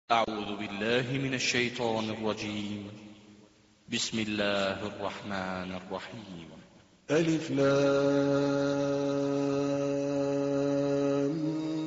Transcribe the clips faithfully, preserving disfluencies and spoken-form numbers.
أعوذ بالله من الشيطان الرجيم. بسم الله الرحمن الرحيم. ألف لام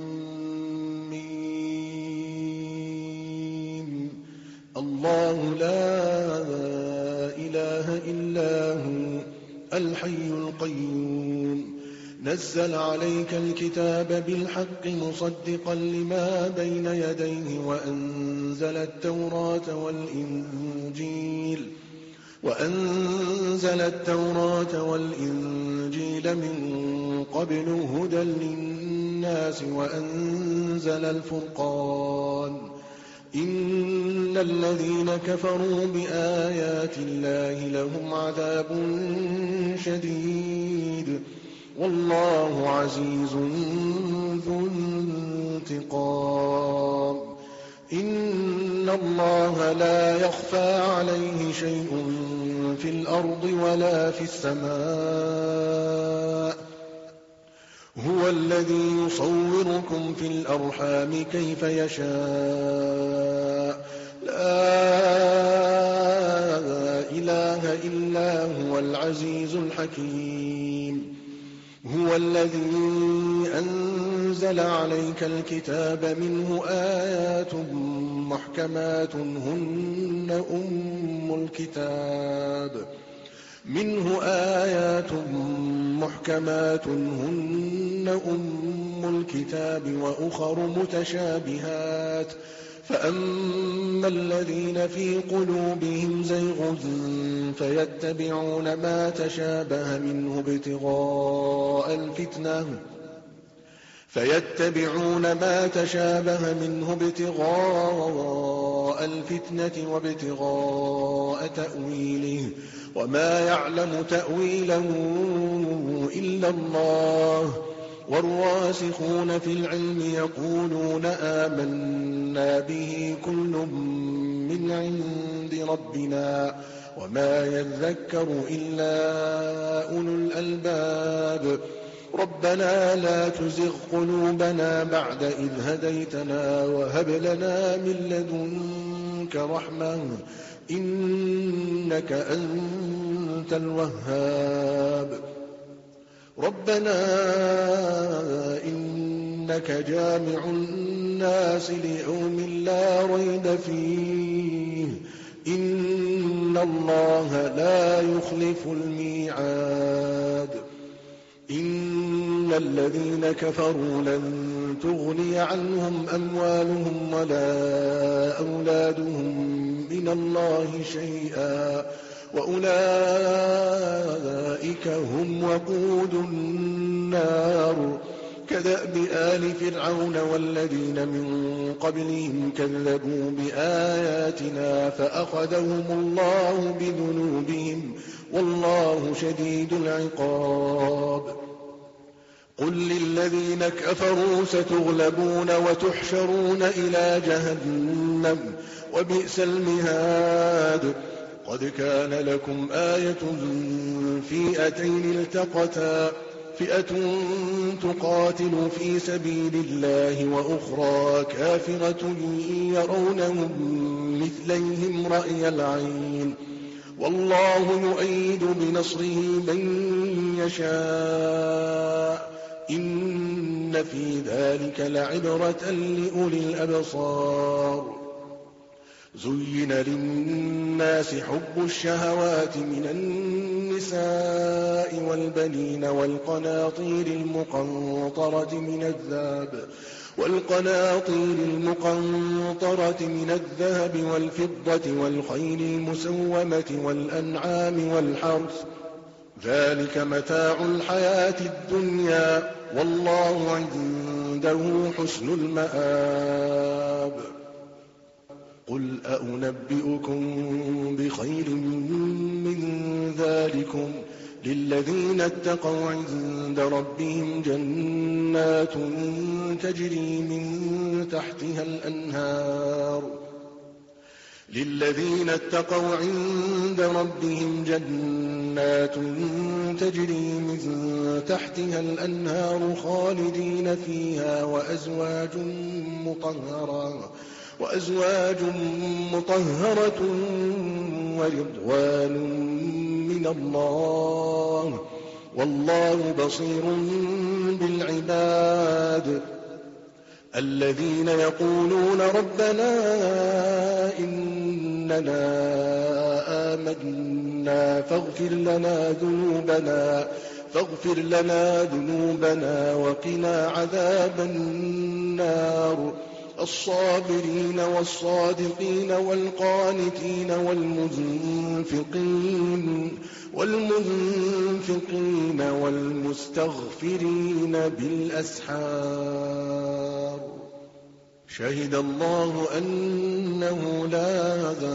ميم. الله لا إله إلا هو الحي القيوم نزل عليك الكتاب بالحق مصدقا لما بين يديه وأنزل التوراة والإنجيل وأنزل التوراة والإنجيل من قبل هدى للناس وأنزل الفرقان إن الذين كفروا بآيات الله لهم عذاب شديد والله عزيز ذو انتقام. إن الله لا يخفى عليه شيء في الأرض ولا في السماء هو الذي يصوركم في الأرحام كيف يشاء لا إله إلا هو العزيز الحكيم. هو الذي أنزل عليك الكتاب منه آيات محكمات هن أم الكتاب منه آيات محكمات هن أم الكتاب وأخر متشابهات فأما الذين في قلوبهم زيغ فيتبعون ما تشابه منه ابتغاء الفتنة فيتبعون ما تشابه منه ابتغاء الفتنة وابتغاء تأويله وما يعلم تأويله إلا الله والراسخون في العلم يقولون آمنا به كل من عند ربنا وما يذكر إلا أولو الألباب. ربنا لا تزغ قلوبنا بعد إذ هديتنا وهب لنا من لدنك رحمة إنك أنت الوهاب. ربنا إنك جامع الناس ليوم لا ريب فيه إن الله لا يخلف الميعاد. إن الذين كفروا لن تغني عنهم أموالهم ولا أولادهم من الله شيئا وأولئك هم وقود النار كدأب آل فرعون والذين من قبلهم كذبوا بآياتنا فأخذهم الله بذنوبهم والله شديد العقاب. قل للذين كفروا ستغلبون وتحشرون إلى جهنم وبئس المهاد. قد كان لكم آية في فئتين التقتا فئة تقاتل في سبيل الله وأخرى كافرة يرونهم مثليهم رأي العين والله يؤيد بنصره من يشاء إن في ذلك لعبرة لأولي الأبصار. زين للناس حب الشهوات من النساء والبنين والقناطير المقنطرة من الذهب والقناطير المقنطرة من الذهب والفضة والخيل المسومة والأنعام والحرث ذلك متاع الحياة الدنيا والله عنده حسن المآب. قل أنبئكم بخير من ذلكم للذين اتقوا عند ربهم جنات تجري من تحتها الأنهار للذين اتقوا عند ربهم جنات تجري من تحتها الأنهار خالدين فيها وأزواج مطهرة وأزواج مطهرة ورضوان من الله والله بصير بالعباد الذين يقولون ربنا إننا آمنا فاغفر لنا ذنوبنا فاغفر لنا ذنوبنا وقنا عذاب النار الصابرين والصادقين والقانتين والمنفقين والمنفقين والمستغفرين بالأسحار شهد الله أنه لا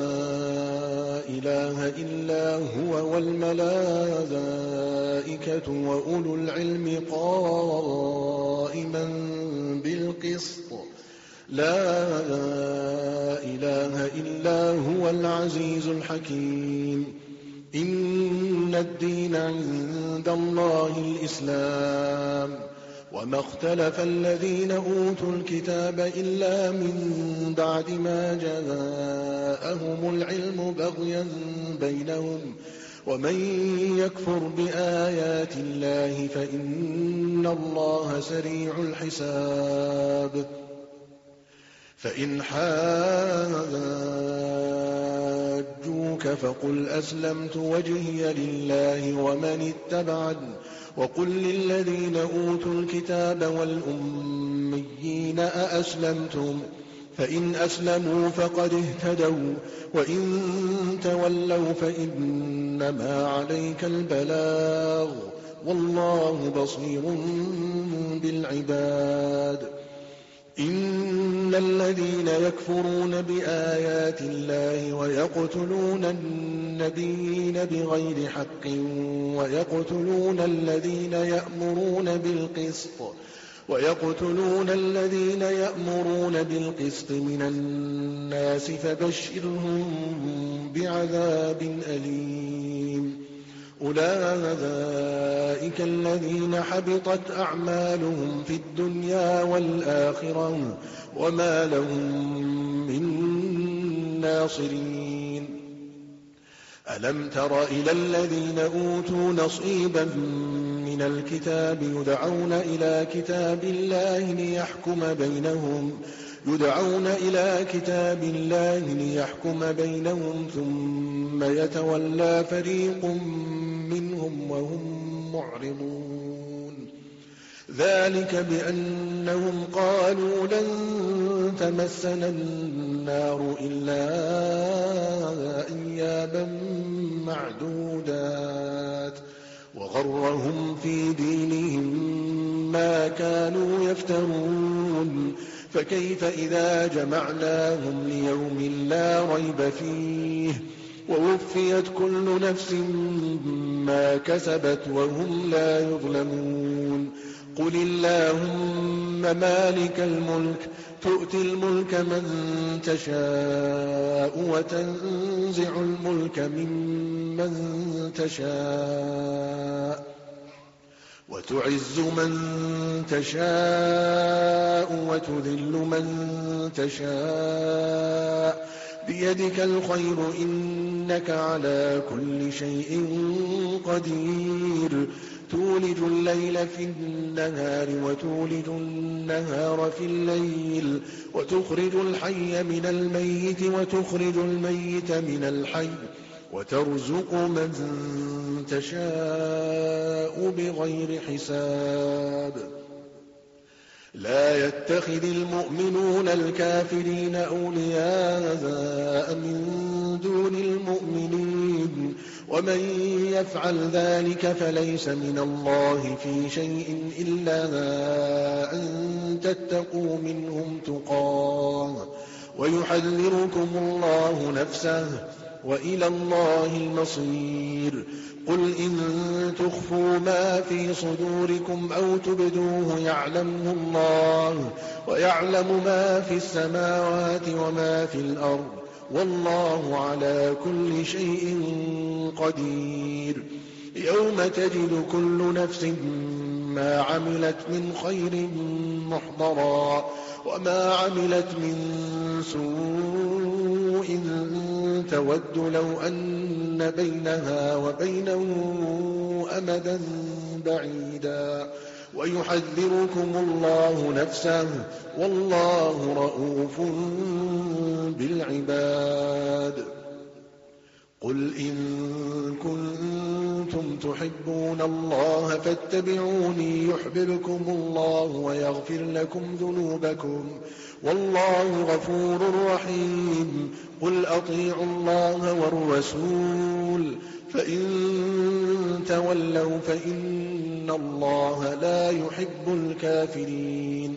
إله إلا هو والملائكة وأولو العلم قائما بالقسط لا إله إلا هو العزيز الحكيم إن الدين عند الله الإسلام وما اختلف الذين أوتوا الكتاب إلا من بعد ما جاءهم العلم بغيا بينهم ومن يكفر بآيات الله فإن الله سريع الحساب فإن حاجوك فقل أسلمت وجهي لله ومن اتبعني وقل للذين أوتوا الكتاب والأميين أأسلمتم فإن أسلموا فقد اهتدوا وإن تولوا فإنما عليك البلاغ والله بصير بالعباد إن الذين يكفرون بآيات الله ويقتلون النبيين بغير حق ويقتلون الذين يأمرون بالقسط ويقتلون الذين يأمرون بالقسط من الناس فبشرهم بعذاب أليم أولئك الذين حبطت أعمالهم في الدنيا والآخرة وما لهم من ناصرين ألم تر إلى الذين أوتوا نصيبا من الكتاب يدعون إلى كتاب الله ليحكم بينهم يدعون إلى كتاب الله ليحكم بينهم ثم يتولى فريق منهم وهم معرضون ذلك بأنهم قالوا لن تمسنا النار إلا أياما معدودات وغرهم في دينهم ما كانوا يفترون فكيف إذا جمعناهم ليوم لا ريب فيه ووفيت كل نفس ما كسبت وهم لا يظلمون قل اللهم مالك الملك تؤتي الملك من تشاء وتنزع الملك ممن تشاء وتعز من تشاء وتذل من تشاء بيدك الخير إنك على كل شيء قدير تولج الليل في النهار وتولج النهار في الليل وتخرج الحي من الميت وتخرج الميت من الحي وترزق من تشاء بغير حساب لا يتخذ المؤمنون الكافرين أولياء من دون المؤمنين ومن يفعل ذلك فليس من الله في شيء إلا أن تتقوا منهم تقاه ويحذركم الله نفسه وإلى الله المصير قل إن تخفوا ما في صدوركم أو تبدوه يعلمه الله ويعلم ما في السماوات وما في الأرض والله على كل شيء قدير يوم تجد كل نفس ما عملت من خير محضرا وما عملت من سوء تود لو أن بينها وبينه أمدا بعيدا ويحذركم الله نفسه والله رءوف بالعباد. قل إن كنتم تحبون الله فاتبعوني يحببكم الله ويغفر لكم ذنوبكم والله غفور رحيم. قل أطيعوا الله والرسول فإن تولوا فإن الله لا يحب الكافرين.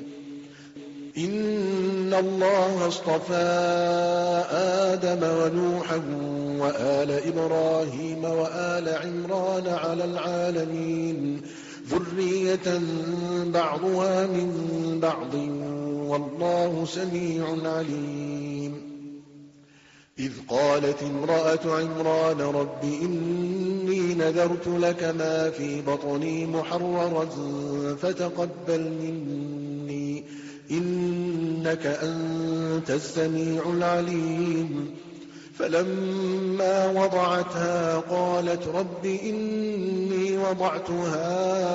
إن الله اصطفى آدم ونوحا وآل إبراهيم وآل عمران على العالمين ذرية بعضها من بعض والله سميع عليم. إذ قالت امرأة عمران رب إني نذرت لك ما في بطني محررا فتقبل مني إنك أنت السميع العليم. فلما وضعتها قالت رب إني وضعتها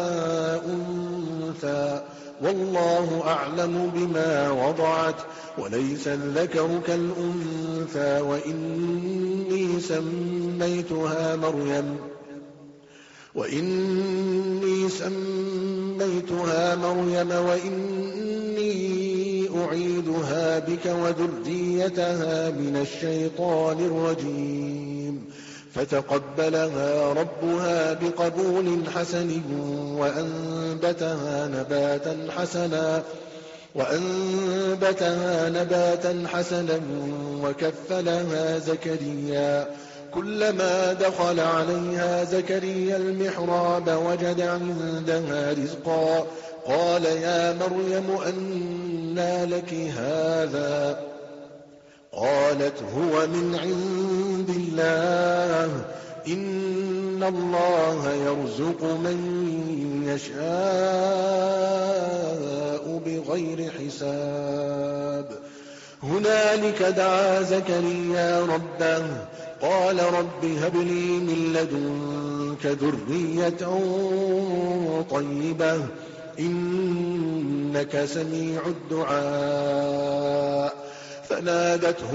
أنثى والله أعلم بما وضعت وليس الذكر كالأنثى وإني سميتها مريم وإني سميتها مريم وإني أعيدها بك وذريتها من الشيطان الرجيم. فتقبلها ربها بقبول حسن وأنبتها نباتا حسنا وأنبتها نباتا حسنا وكفلها زكريا. كلما دخل عليها زكريا المحراب وجد عندها رزقا قال يا مريم أنى لك هذا قالت هو من عند الله إن الله يرزق من يشاء بغير حساب. هنالك دعا زكريا ربه قال رب هب لي من لدنك ذرية طيبة إنك سميع الدعاء. فنادته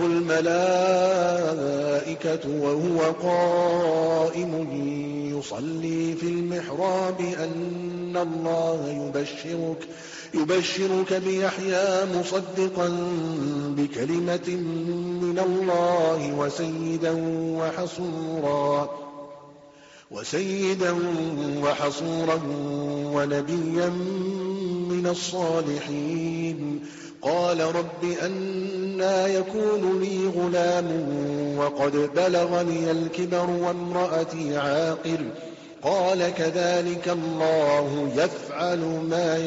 الملائكة وهو قائم يصلي في المحراب أن الله يبشرك يبشرك بيحيى مصدقا بكلمة من الله وسيدا وحصورا وسيدا وحصورا ونبيا من الصالحين. قال رب أنى يكون لي غلام وقد بلغني الكبر وامرأتي عاقر قال كذلك الله يفعل ما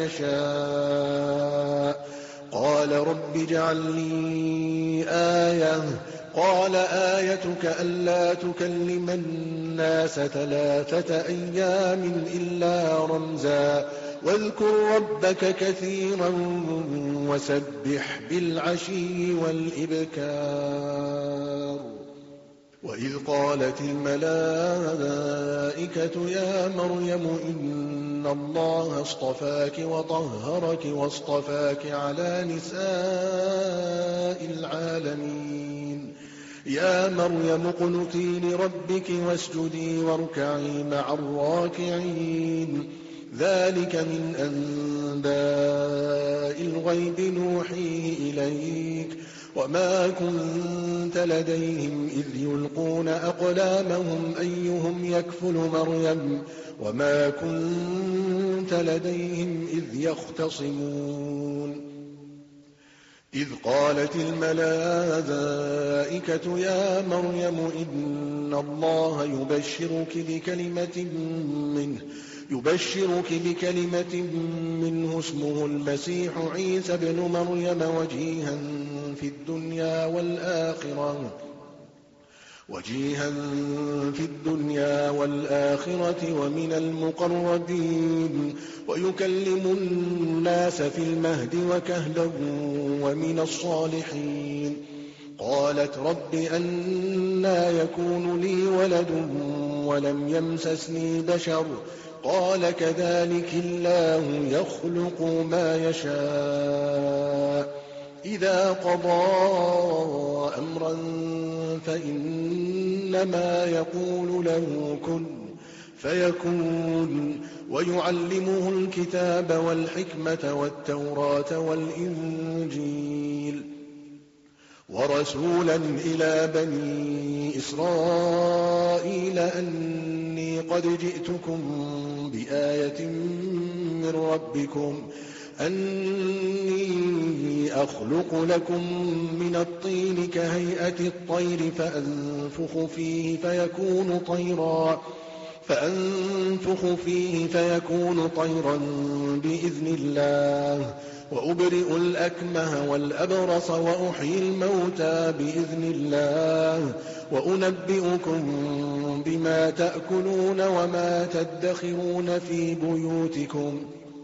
يشاء. قال رب اجعل لي آية قال آيتك ألا تكلم الناس ثلاثة أيام إلا رمزا واذكر ربك كثيرا وسبح بالعشي والإبكار. وإذ قالت الملائكة يا مريم إن الله اصطفاك وطهرك واصطفاك على نساء العالمين. يا مريم اقنتي لربك واسجدي واركعي مع الراكعين. ذلك من أنباء الغيب نوحيه إليك وما كنت لديهم إذ يلقون أقلامهم أيهم يكفل مريم وما كنت لديهم إذ يختصمون. إذ قالت الملائكة يا مريم إن الله يبشرك بكلمة منه يبشرك بكلمة منه اسمه المسيح عيسى ابن مريم وجيها في الدنيا والآخرة وجيها في الدنيا والآخرة ومن المقربين ويكلم الناس في المهد وكهلا ومن الصالحين. قالت رب أنى يكون لي ولد ولم يمسسني بشر قال كذلك الله يخلق ما يشاء إذا قضى أمرا فإنما يقول له كن فيكون. ويعلمه الكتاب والحكمة والتوراة والإنجيل ورسولا إلى بني إسرائيل أني قد جئتكم بآية من ربكم أني أخلق لكم من الطين كهيئة الطير فأنفخ فيه فيكون طيرا فأنفخ فيه فيكون طيرا بإذن الله وأبرئ الأكمه والأبرص وأحيي الموتى بإذن الله وأنبئكم بما تأكلون وما تدخرون في بيوتكم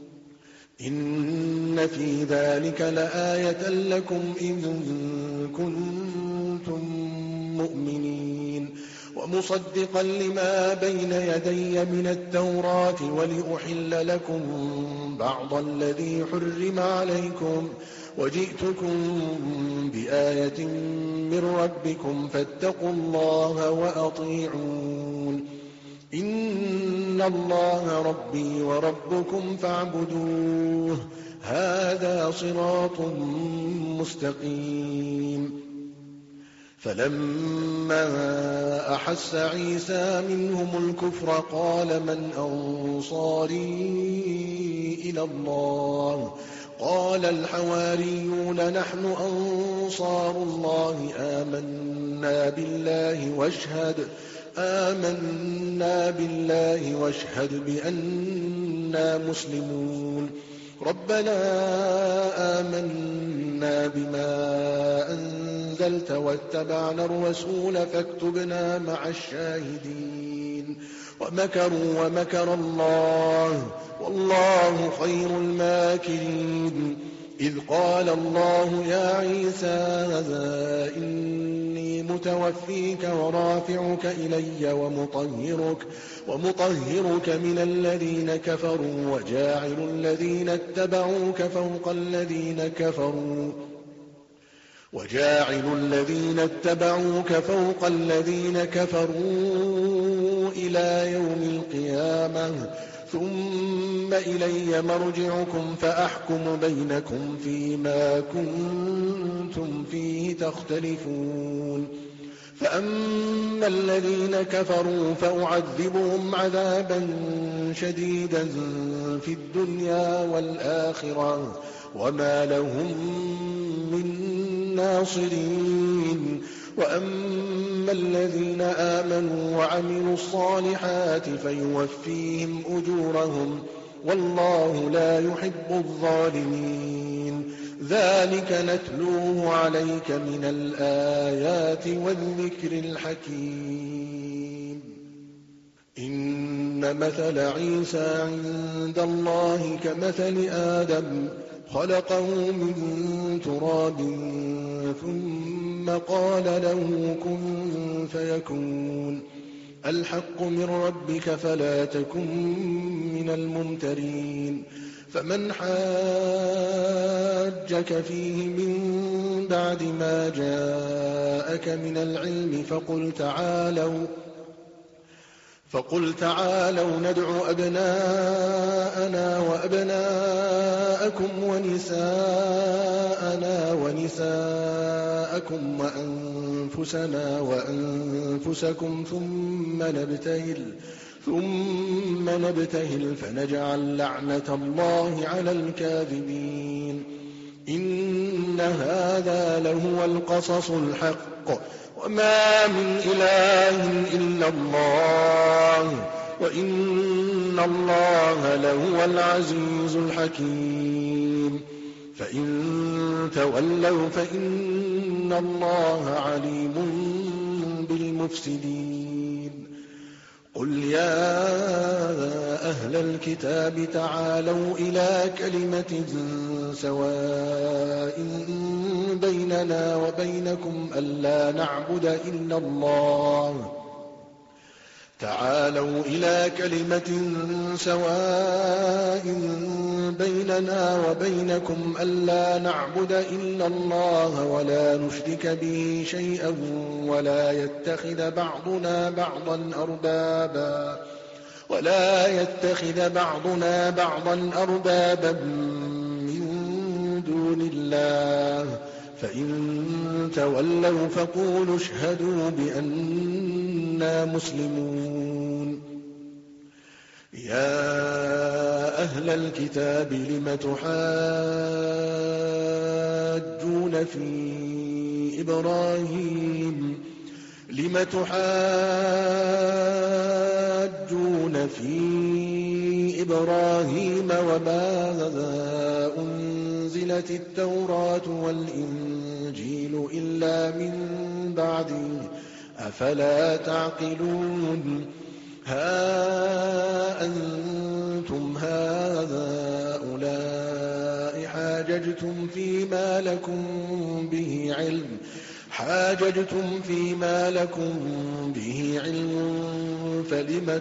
إن في ذلك لآية لكم إن كنتم مؤمنين. ومصدقا لما بين يدي من التوراة ولأحل لكم بعض الذي حرم عليكم وجئتكم بآية من ربكم فاتقوا الله وأطيعون. إن الله ربي وربكم فاعبدوه هذا صراط مستقيم. فلما أحس عيسى منهم الكفر قال من أنصاري إلى الله قال الحواريون نحن أنصار الله آمنا بالله واشهد آمنا بالله واشهد بأننا مسلمون. ربنا آمنا بما أنزلت واتبعنا الرسول فاكتبنا مع الشاهدين. ومكروا ومكر الله والله خير الماكرين. إذ قال الله يا عيسى إني متوفيك ورافعك إلي ومطهرك, ومطهرك من الذين كفروا وجاعل الذين اتبعوك فوق الذين كفروا وجاعل الذين اتبعوك فوق الذين كفروا إلى يوم القيامة ثم إلي مرجعكم فأحكم بينكم فيما كنتم فيه تختلفون. فأما الذين كفروا فأعذبهم عذابا شديدا في الدنيا والآخرة وما لهم من ناصرين. وأما الذين آمنوا وعملوا الصالحات فيوفيهم أجورهم والله لا يحب الظالمين. ذلك نتلوه عليك من الآيات والذكر الحكيم. إن مثل عيسى عند الله كمثل آدم خلقه من تراب ثم قال له كن فيكون. الحق من ربك فلا تكن من الممترين. فمن حاجك فيه من بعد ما جاءك من العلم فقل تعالوا فقل تعالوا ندع أبناءنا وأبناءكم ونساءنا ونساءكم وأنفسنا وأنفسكم ثم نبتهل ثم نبتهل فنجعل لعنة الله على الكاذبين. إن هذا لهو القصص الحق وما من إله إلا الله وإن الله لهو العزيز الحكيم. فإن تولوا فإن الله عليم بالمفسدين قل يا أهل الكتاب تعالوا إلى كلمة سواء بيننا وبينكم ألا نعبد إلا الله تعالوا إلى كلمة سواء بيننا وبينكم ألا نعبد إلا الله ولا نشرك به شيئا ولا يتخذ بعضنا بعضا أربابا ولا يتخذ بعضنا بعضا أربابا من دون الله فإن تولوا فقولوا اشهدوا بأننا مسلمون يا أهل الكتاب لم تحاجون في إبراهيم لم تحاجون في إبراهيم وما أنزلت التوراة والإنجيل إلا من بعده أفلا تعقلون ها أنتم هؤلاء حاججتم فيما لكم به علم حاججتم فيما لكم به علم فلم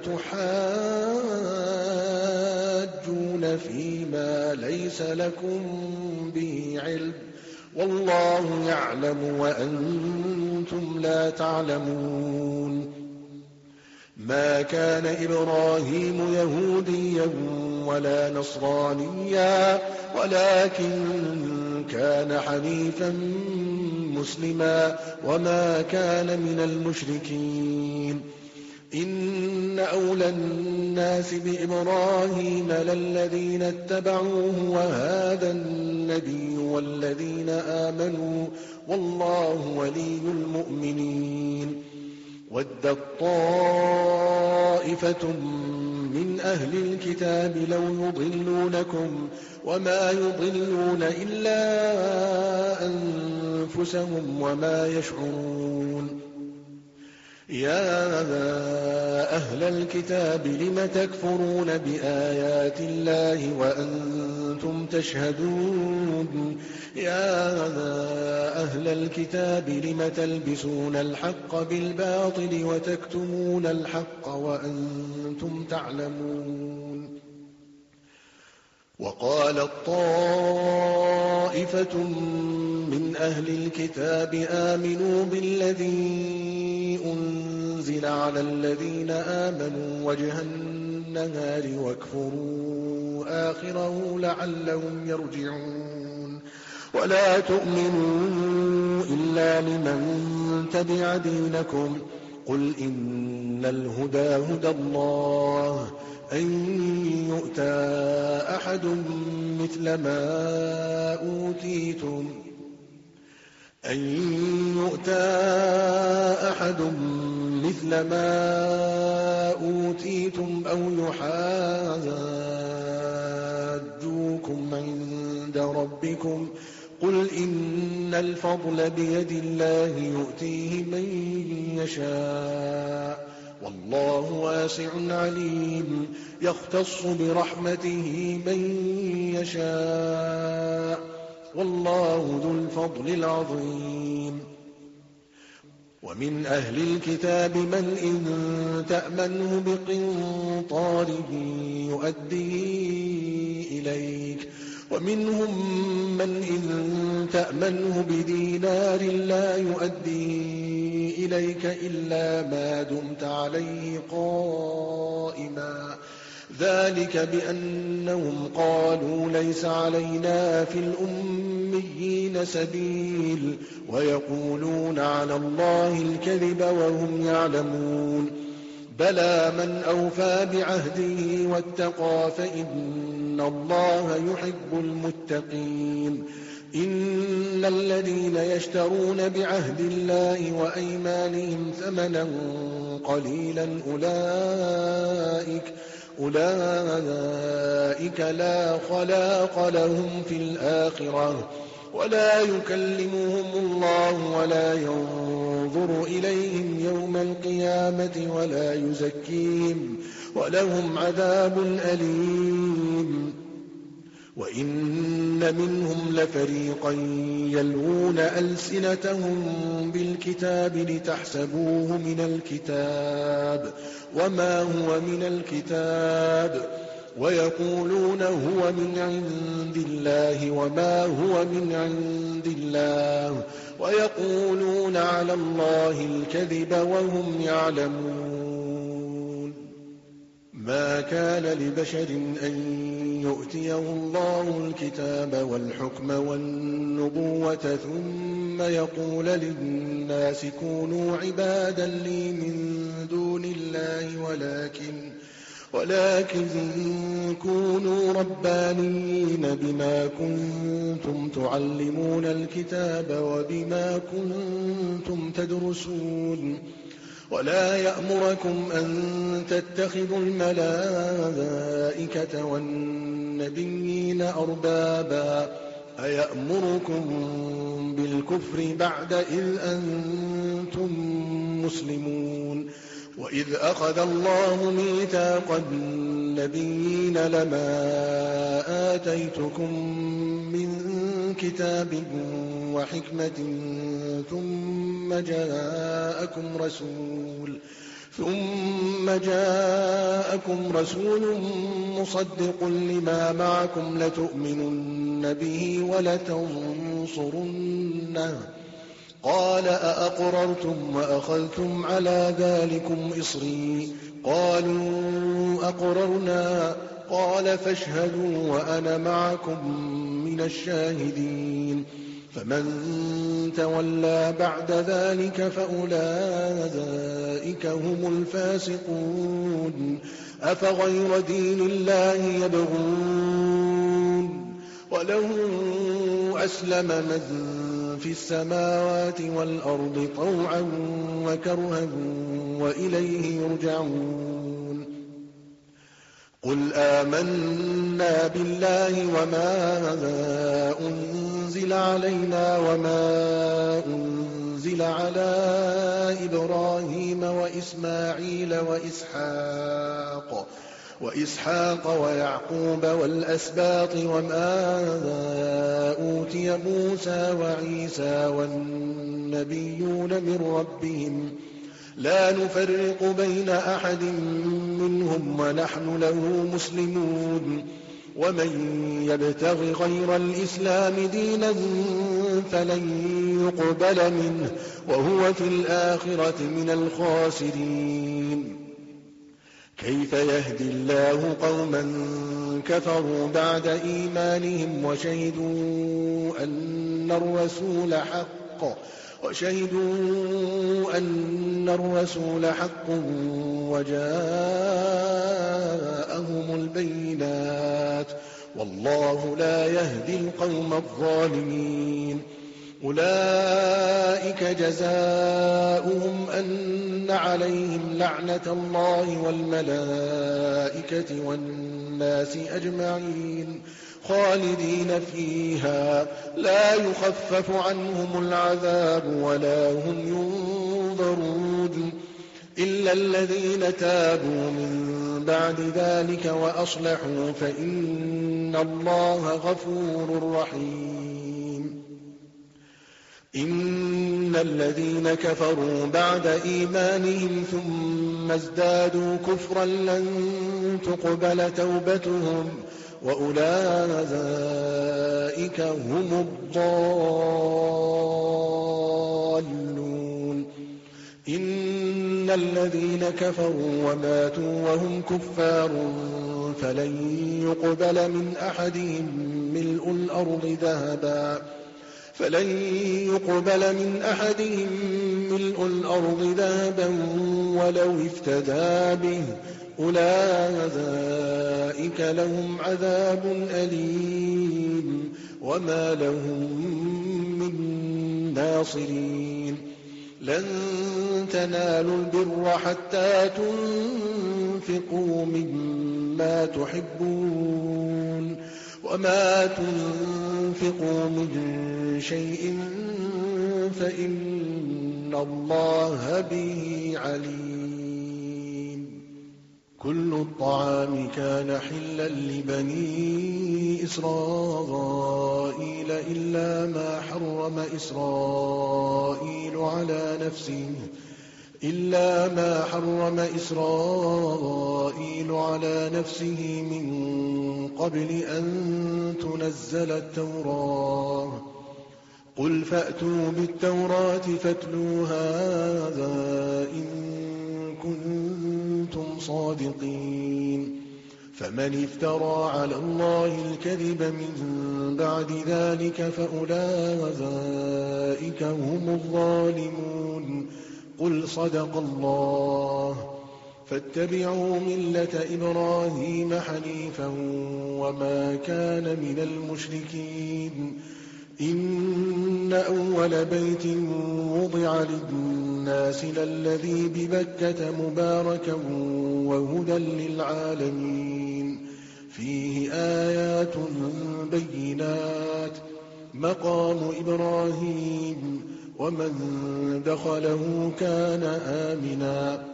تحاجون فيما ليس لكم به علم والله يعلم وأنتم لا تعلمون ما كان إبراهيم يهوديا ولا نصرانيا ولكن كان حنيفا مسلما وما كان من المشركين إن أولى الناس بإبراهيم للذين اتبعوه وهذا النبي والذين آمنوا والله ولي المؤمنين ودت طائفة من أهل الكتاب لو يضلونكم وما يضلون إلا أنفسهم وما يشعرون يا أهل الكتاب لم تكفرون بآيات الله وأنتم تشهدون يا أهل الكتاب لم تلبسون الحق بالباطل وتكتمون الحق وأنتم تعلمون وقالت طائفة من أهل الكتاب آمنوا بالذي أنزل على الذين آمنوا وجه النهار واكفروا آخره لعلهم يرجعون ولا تؤمنوا إلا لمن تبع دينكم قل إن الهدى هدى الله أن يؤتى أحد مثل ما أوتيتم أن يؤتى أحد مثل ما أوتيتم أو يحاجوكم عند ربكم قل إن الفضل بيد الله يؤتيه من يشاء والله واسع عليم يختص برحمته من يشاء والله ذو الفضل العظيم ومن أهل الكتاب من إن تأمنه بقنطار يؤديه إليك ومنهم من إن تأمنه بدينار لا يؤديه إليك إلا ما دمت عليه قائما ذلك بأنهم قالوا ليس علينا في الأميين سبيل ويقولون على الله الكذب وهم يعلمون بلى من أوفى بعهده واتقى فإن الله يحب المتقين إن الذين يشترون بعهد الله وأيمانهم ثمنا قليلا أولئك أولئك لا خلاق لهم في الآخرة ولا يكلمهم الله ولا ينظر إليهم يوم القيامة ولا يزكيهم ولهم عذاب أليم. وإن منهم لفريقا يلوون ألسنتهم بالكتاب لتحسبوه من الكتاب وما هو من الكتاب ويقولون هو من عند الله وما هو من عند الله ويقولون على الله الكذب وهم يعلمون. ما كان لبشر أن يؤتيه الله الكتاب والحكم والنبوة ثم يقول للناس كونوا عبادا لي من دون الله ولكن ولكن كونوا ربانيين بما كنتم تعلمون الكتاب وبما كنتم تدرسون ولا يأمركم أن تتخذوا الملائكة والنبيين أربابا أيأمركم بالكفر بعد إذ أنتم مسلمون. وإذ أخذ الله ميثاق النبيين لما آتيتكم من كتاب وحكمة ثم جاءكم رسول ثم جاءكم رسول مصدق لما معكم لتؤمنن به ولتنصرنه قال أأقررتم وأخذتم على ذلكم إصري قالوا أقررنا قال فاشهدوا وأنا معكم من الشاهدين. فمن تولى بعد ذلك فأولئك هم الفاسقون. أفغير دين الله يبغون وله أسلم من في السماوات والأرض طوعا وكرها وإليه يرجعون. قل آمنا بالله وما أنزل علينا وما أنزل على إبراهيم وإسماعيل وإسحاق وإسحاق ويعقوب والأسباط وما أوتي موسى وعيسى والنبيون من ربهم لا نفرق بين أحد منهم ونحن له مسلمون. ومن يبتغ غير الإسلام دينا فلن يقبل منه وهو في الآخرة من الخاسرين. كيف يهدي الله قوما كفروا بعد إيمانهم وشهدوا أن الرسول حق وشهدوا أن الرسول حق وجاءهم البينات والله لا يهدي القوم الظالمين. أولئك جزاؤهم أن عليهم لعنة الله والملائكة والناس أجمعين خالدين فيها لا يخفف عنهم العذاب ولا هم ينظرون إلا الذين تابوا من بعد ذلك وأصلحوا فإن الله غفور رحيم. إن الذين كفروا بعد إيمانهم ثم ازدادوا كفرا لن تقبل توبتهم وأولئك هم الضالون. إن الذين كفروا وماتوا وهم كفار فلن يقبل من أحدهم ملء الأرض ذهبا فلن يقبل من أحدهم ملء الأرض ذهبا ولو افتدى به أولئك لهم عذاب أليم وما لهم من ناصرين. لن تنالوا البر حتى تنفقوا مما تحبون وما تنفقوا من شيء فإن الله به عليم. كل الطعام كان حلا لبني إسرائيل إلا ما حرم إسرائيل على نفسه إلا ما حرم إسرائيل على نفسه من قبل أن تنزل التوراة. قل فأتوا بالتوراة فاتلوها إن كنتم صادقين. فمن افترى على الله الكذب من بعد ذلك فأولئك هم الظالمون. قل صدق الله. فاتبعوا ملة إبراهيم حنيفا وما كان من المشركين. إن أول بيت وضع للناس للذي ببكة مباركا وهدى للعالمين. فيه آيات بينات مقام إبراهيم ومن دخله كان آمنا.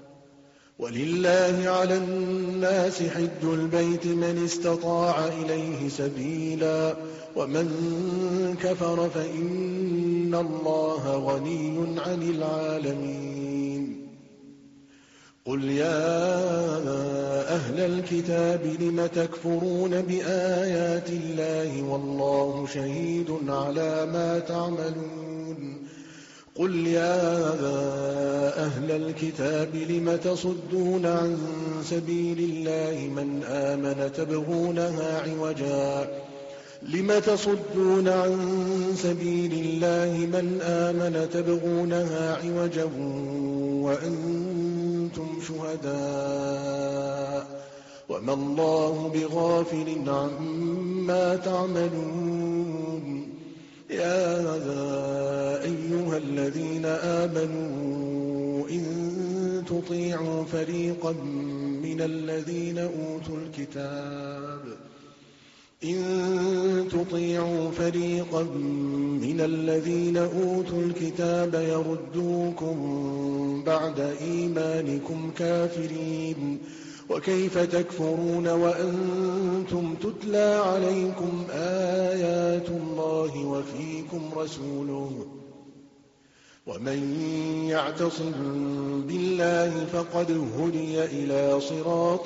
ولله على الناس حج البيت من استطاع إليه سبيلا ومن كفر فإن الله غني عن العالمين. قل يا أهل الكتاب لم تكفرون بآيات الله والله شهيد على ما تعملون. قل يا أهل الكتاب لم تصدون عن سبيل الله من آمن تبغونها عوجا لم تصدون عن سبيل الله من آمن تبغونها عوجا وأنتم شهداء وما الله بغافل عما تعملون. يا أيها الذين آمنوا إن تطيعوا فريقا من الذين أوتوا الكتاب إن تطيعوا فريقا من الذين أوتوا الكتاب يردوكم بعد إيمانكم كافرين. وكيف تكفرون وأنتم تتلى عليكم آيات الله وفيكم رسوله. ومن يعتصم بالله فقد هدي إلى صراط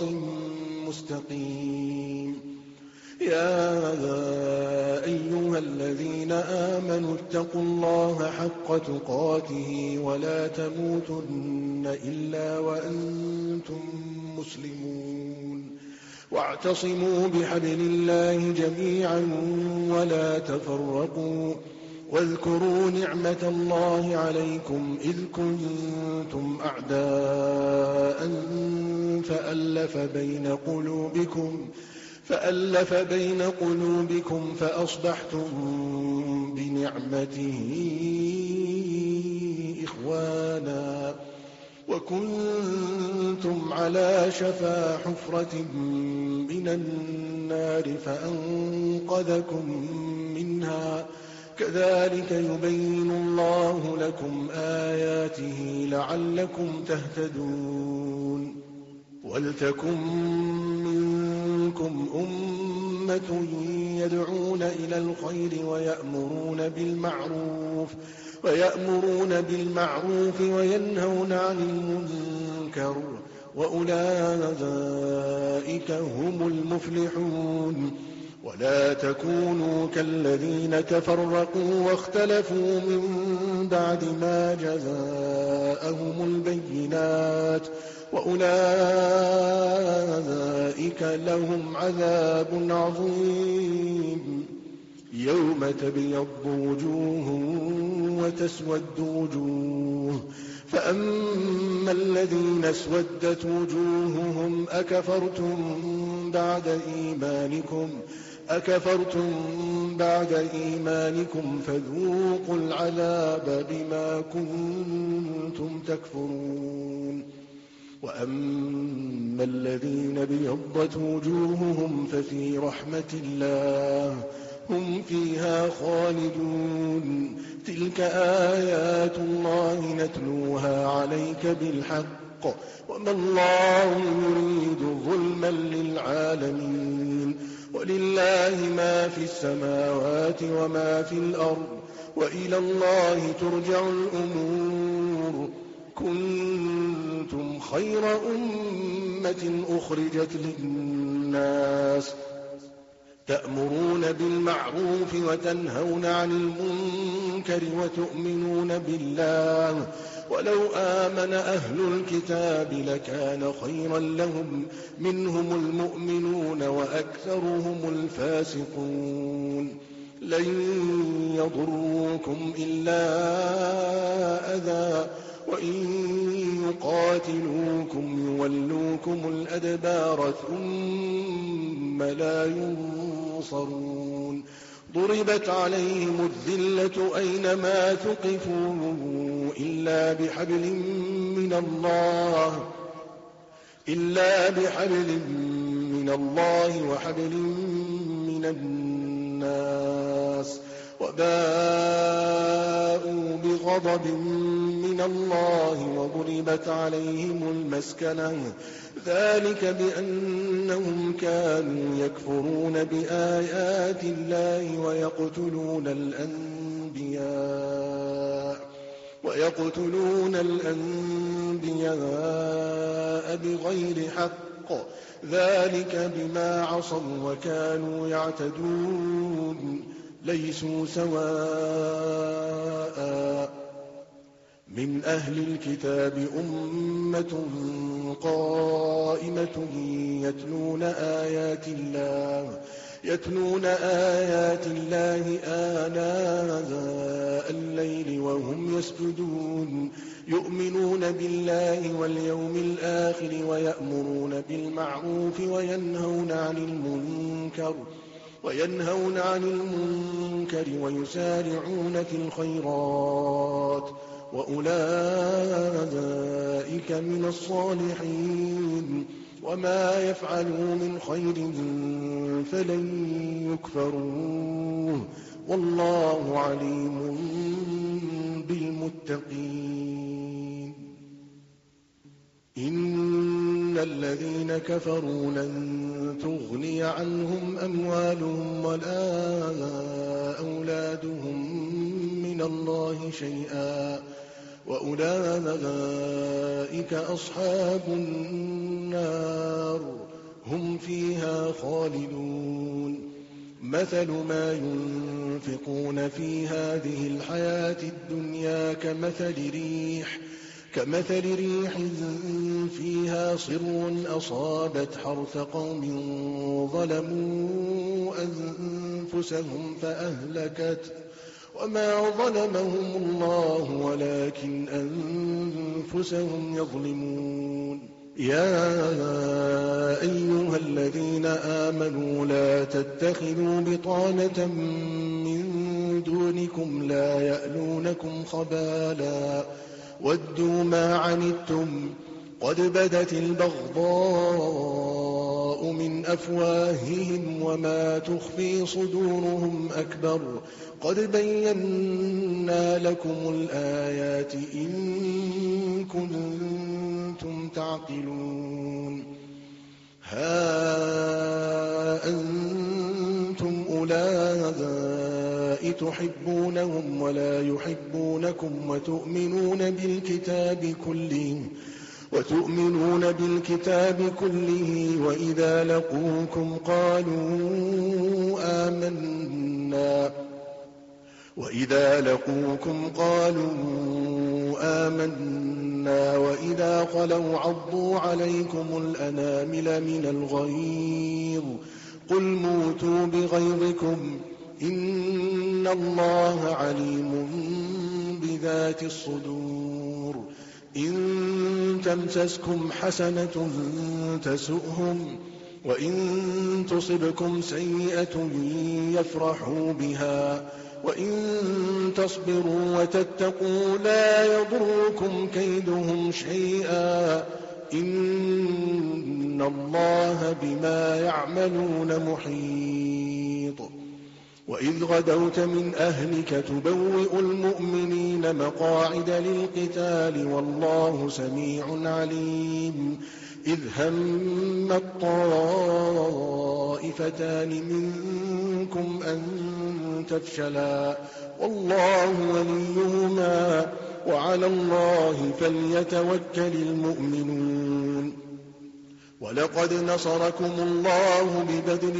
مستقيم. يا أيها الذين آمنوا اتقوا الله حق تقاته ولا تموتن إلا وأنتم مسلمون. واعتصموا بحبل الله جميعا ولا تفرقوا. واذكروا نعمة الله عليكم إذ كنتم أعداء فألف بين قلوبكم فألف بين قلوبكم فأصبحتم بنعمته إخوانا وكنتم على شفا حفرة من النار فأنقذكم منها. كذلك يبين الله لكم آياته لعلكم تهتدون. ولتكن منكم أمة يدعون إلى الخير ويأمرون بالمعروف ويأمرون بالمعروف وينهون عن المنكر وأولئك هم المفلحون. ولا تكونوا كالذين تفرقوا واختلفوا من بعد ما جاءهم البينات وأولئك لهم عذاب عظيم. يوم تبيض وجوه وتسود وجوه فأما الذين اسودت وجوههم أكفرتم بعد إيمانكم أكفرتم بعد إيمانكم فذوقوا العذاب بما كنتم تكفرون وأما الذين ابيضت وجوههم ففي رحمة الله هم فيها خالدون تلك آيات الله نتلوها عليك بالحق وما الله يريد ظلما للعالمين ولله ما في السماوات وما في الأرض وإلى الله ترجع الأمور كنتم خير أمة أخرجت للناس تأمرون بالمعروف وتنهون عن المنكر وتؤمنون بالله ولو آمن أهل الكتاب لكان خيرا لهم منهم المؤمنون وأكثرهم الفاسقون لن يضروكم إلا أذى وإن يقاتلوكم يولوكم الأدبار ثم لا ينصرون ضربت عليهم الذلة أينما ثقفوا إلا بحبل من الله إلا بحبل من الله وحبل من الناس وباءوا بغضب من الله وضربت عليهم المسكنة ذلك بأنهم كانوا يكفرون بآيات الله ويقتلون الأنبياء ويقتلون الأنبياء بغير حق ذلك بما عصوا وكانوا يعتدون ليسوا سواء من أهل الكتاب أمة قائمة يتلون آيات الله يتلون آيات الله آناء الليل وهم يسجدون يؤمنون بالله واليوم الآخر ويأمرون بالمعروف وينهون عن المنكر وينهون عن المنكر ويسارعون في الخيرات وأولئك من الصالحين وما يفعلوا من خير فلن يكفروه والله عليم بالمتقين إن الذين كفروا لن تغني عنهم أموالهم ولا أولادهم من الله شيئا وأولئك أصحاب النار هم فيها خالدون مثل ما ينفقون في هذه الحياة الدنيا كمثل ريح كمثل ريح فيها صر أصابت حرث قوم ظلموا أنفسهم فأهلكت وما ظلمهم الله ولكن أنفسهم يظلمون يا أيها الذين آمنوا لا تتخذوا بطانة من دونكم لا يألونكم خبالا ودوا ما عنتم قد بدت البغضاء من أفواههم وما تخفي صدورهم أكبر قد بينا لكم الآيات إن كنتم تعقلون ها أنتم أولئك تحبونهم ولا يحبونكم وتؤمنون بالكتاب كله وتؤمنون بالكتاب كله وإذا لقوكم قالوا آمنا وإذا لقوكم قالوا آمنا وإذا خلوا عضوا عليكم الأنامل من الغيظ قل موتوا بغيظكم إن الله عليم بذات الصدور إن تمسسكم حسنة تسؤهم وإن تصبكم سيئة يفرحوا بها وإن تصبروا وتتقوا لا يضركم كيدهم شيئا إن الله بما يعملون محيط. وإذ غدوت من أهلك تبوئ المؤمنين مقاعد للقتال والله سميع عليم. إذ هم الطائفتان منكم أن تفشلا والله وليهما وعلى الله فليتوكل المؤمنون. ولقد نصركم الله ببدر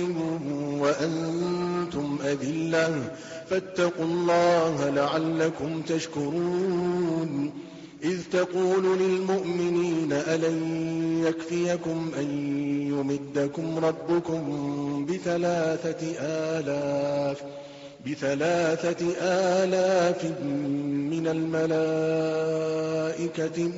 وأنتم أذلة فاتقوا الله لعلكم تشكرون. إذ تقول للمؤمنين ألن يكفيكم أن يمدكم ربكم بثلاثة آلاف بثلاثة آلاف من الملائكة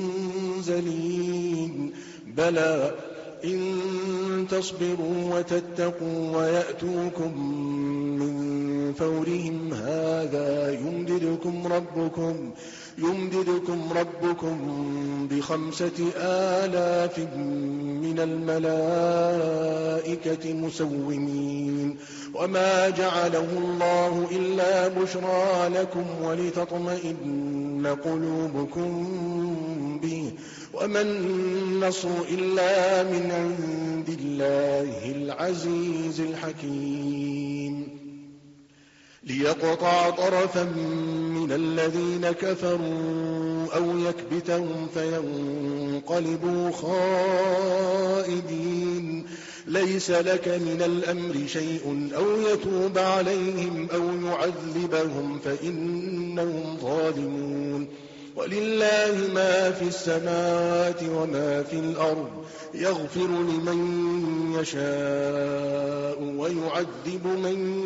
منزلين بلى إن تصبروا وتتقوا ويأتوكم من فورهم هذا يمددكم ربكم يمددكم ربكم بخمسة آلاف من الملائكة مسومين. وما جعله الله إلا بشرى لكم ولتطمئن قلوبكم به وما النصر إلا من عند الله العزيز الحكيم. ليقطع طرفا من الذين كفروا أو يكبتهم فينقلبوا خائبين. ليس لك من الأمر شيء أو يتوب عليهم أو يعذبهم فإنهم ظالمون. ولله ما في السماوات وما في الأرض يغفر لمن يشاء ويعذب من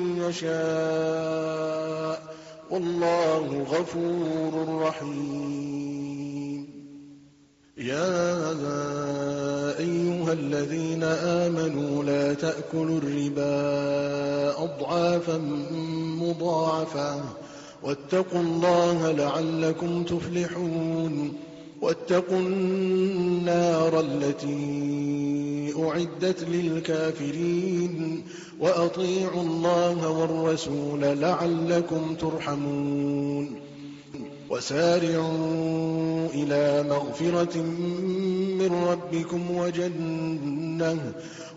يشاء والله غفور رحيم. يا أيها الذين آمنوا لا تأكلوا الربا أضعافا مضاعفة واتقوا الله لعلكم تفلحون. واتقوا النار التي أعدت للكافرين وأطيعوا الله والرسول لعلكم ترحمون. وسارعوا إلى مغفرة من ربكم وجنة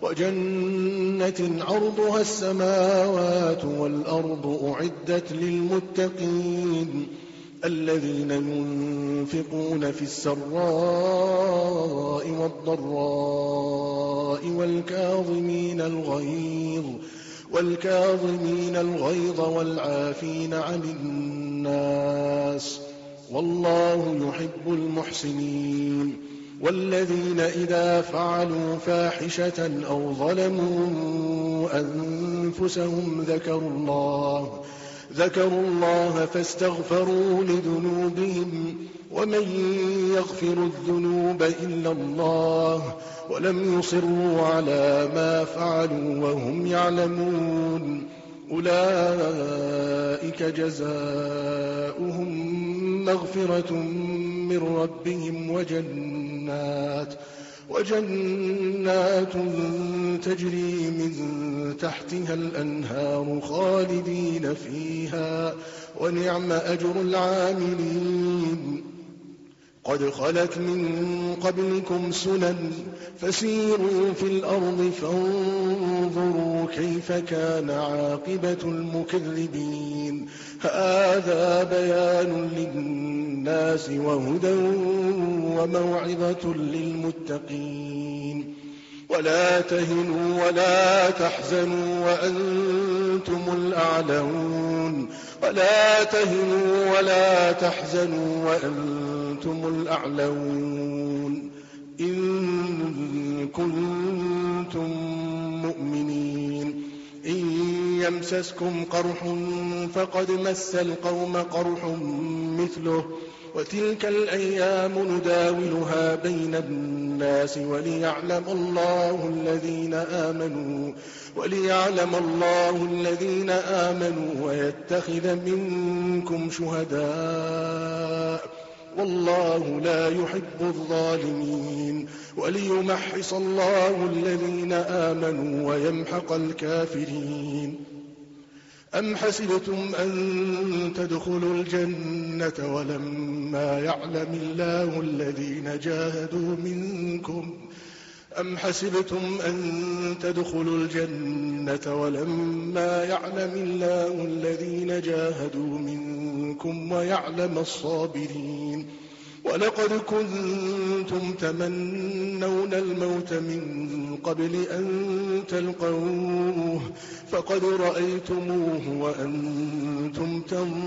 وجنة عرضها السماوات والأرض أعدت للمتقين الذين ينفقون في السراء والضراء والكاظمين الغيظ والكاظمين الغيظ والعافين عن الناس والله يحب المحسنين. والذين إذا فعلوا فاحشة أو ظلموا أنفسهم ذكروا الله ذكروا الله فاستغفروا لذنوبهم ومن يغفر الذنوب إلا الله ولم يصروا على ما فعلوا وهم يعلمون أولئك جزاؤهم مغفرة من ربهم وجنات وجنات تجري من تحتها الأنهار خالدين فيها ونعم أجر العاملين. قد خلت من قبلكم سنن فسيروا في الأرض فانظروا كيف كان عاقبة المكذبين. هذا بيان للناس وهدى وموعظة للمتقين. ولا تهنوا ولا تحزنوا وأنتم الأعلون ولا تهنوا ولا تحزنوا وأنتم الأعلون إن كنتم مؤمنين. إن يمسسكم قرح فقد مس القوم قرح مثله وتلك الأيام نداولها بين الناس وليعلم الله الذين آمنوا وليعلم الله الذين آمنوا ويتخذ منكم شهداء والله لا يحب الظالمين وليمحص الله الذين آمنوا ويمحق الكافرين. أم حسبتم أن تدخلوا الجنة ولما يعلم الله الذين جاهدوا منكم أم حسبتم أن تدخلوا الجنة ولما يعلم الله الذين جاهدوا منكم ويعلم الصابرين. ولقد كنتم تمنون الموت من قبل أن تلقوه فقد رأيتموه وأنتم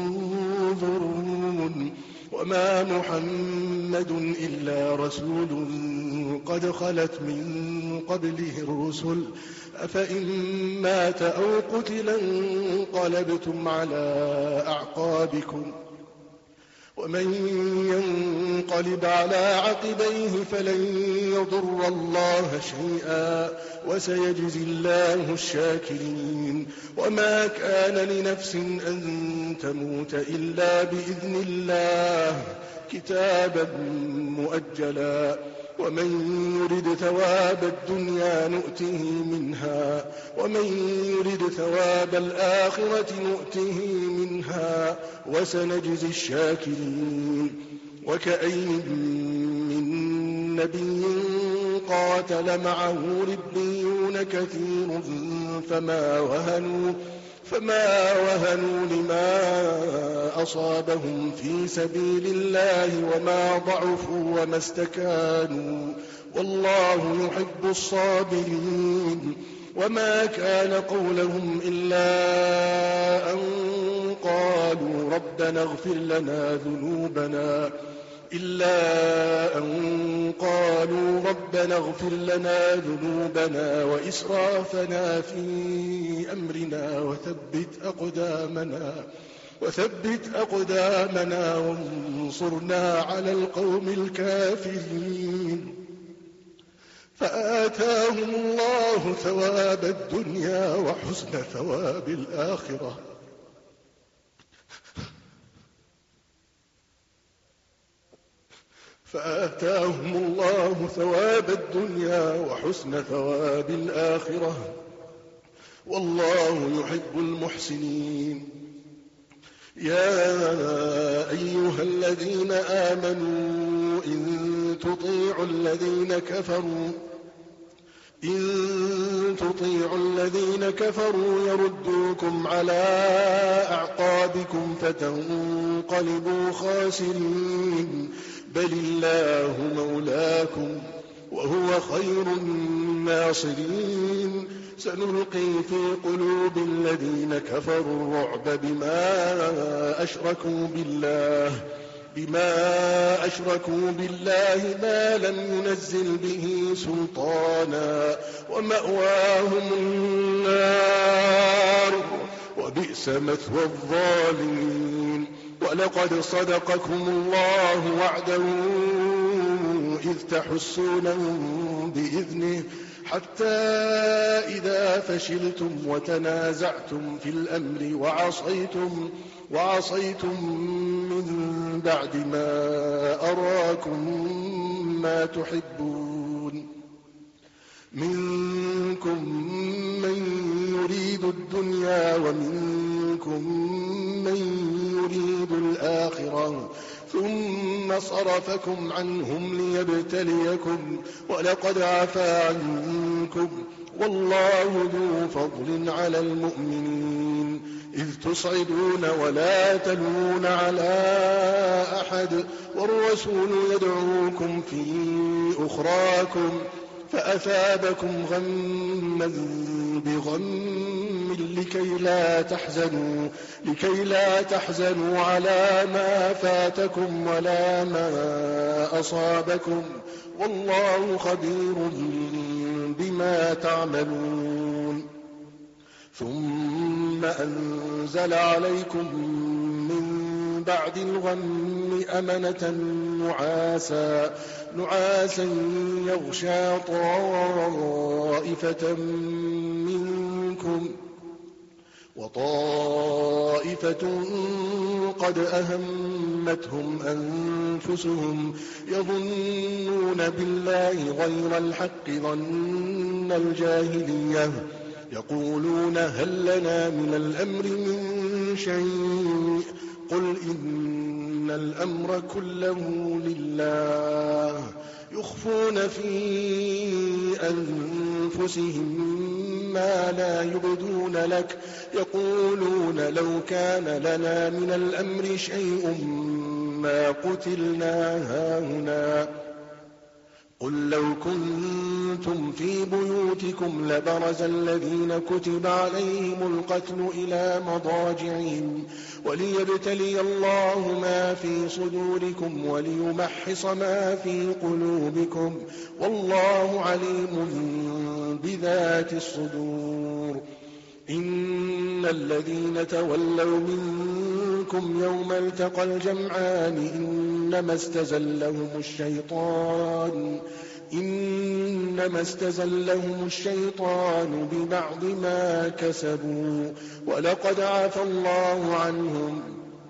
تنظرون وما محمد إلا رسول قد خلت من قبله الرسل أفإن مات أو قتل انقلبتم على أعقابكم ومن ينقلب على عقبيه فلن يضر الله شيئا وسيجزي الله الشاكرين. وما كان لنفس أن تموت إلا بإذن الله كتابا مؤجلا ومن يرد ثواب الدنيا نؤته منها ومن يرد ثواب الآخرة نؤته منها وسنجزي الشاكرين. وكأين من نبي قاتل معه ربيون كثير فما وهنوا فما وهنوا لما أصابهم في سبيل الله وما ضعفوا وما استكانوا والله يحب الصابرين. وما كان قولهم إلا أن قالوا ربنا اغفر لنا ذنوبنا إلا أن قالوا ربنا اغفر لنا ذنوبنا وإسرافنا في أمرنا وثبت أقدامنا وثبت أقدامنا وانصرنا على القوم الكافرين. فآتاهم الله ثواب الدنيا وحسن ثواب الآخرة فآتاهم الله ثواب الدنيا وحسن ثواب الآخرة والله يحب المحسنين. يا أيها الذين آمنوا إن تطيعوا الذين كفروا إن تطيعوا الذين كفروا يردوكم على أعقابكم فتنقلبوا خاسرين بل الله مولاكم وهو خير الناصرين. سنلقي في قلوب الذين كفروا الرعب بما أشركوا بالله بما أشركوا بالله ما لم ينزل به سلطانا ومأواهم النار وبئس مثوى الظالمين. ولقد صدقكم الله وعده إذ تحسونهم بإذنه حتى إذا فشلتم وتنازعتم في الأمر وعصيتم وعصيتم من بعد ما أراكم ما تحبون منكم من يريد الدنيا ومنكم من يريد الآخرة ثم صرفكم عنهم ليبتليكم ولقد عفا عنكم والله ذو فضل على المؤمنين إذ تصعدون ولا تلون على أحد والرسول يدعوكم في أخراكم فأثابكم غما بغم لكي لا تحزنوا لكي لا تحزنوا على ما فاتكم ولا ما أصابكم والله خبير بما تعملون. ثم أنزل عليكم من بعد الغم أمنة نعاسا نعاسا يغشى طائفة منكم وطائفة قد أهمتهم أنفسهم يظنون بالله غير الحق ظن الجاهلية يقولون هل لنا من الأمر من شيء قل إن الأمر كله لله يخفون في أنفسهم ما لا يبدون لك يقولون لو كان لنا من الأمر شيء ما قتلنا هاهنا قل لو كنتم في بيوتكم لبرز الذين كتب عليهم القتل إلى مضاجعهم وليبتلي الله ما في صدوركم وليمحص ما في قلوبكم والله عليم بذات الصدور إن الذين تولوا منكم يوم التقى الجمعان إنما استزلهم الشيطان إنما استزلهم الشيطان ببعض ما كسبوا ولقد عفى الله عنهم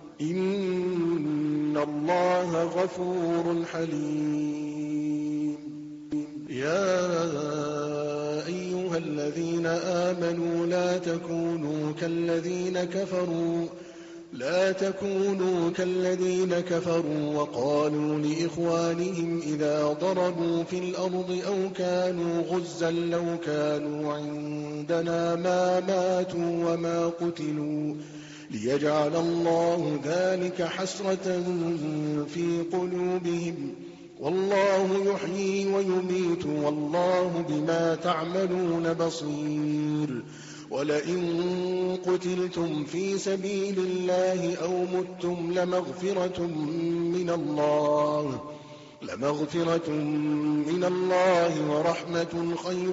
إن الله غفور حليم يا أيها الذين آمنوا لا تكونوا كالذين كفروا لا تكونوا كالذين كفروا وقالوا لإخوانهم إذا ضربوا في الأرض أو كانوا غزا لو كانوا عندنا ما ماتوا وما قتلوا ليجعل الله ذلك حسرة في قلوبهم والله يحيي ويميت والله بما تعملون بصير ولئن قتلتم في سبيل الله أو متم لمغفرة من الله لمغفرة من الله ورحمة خير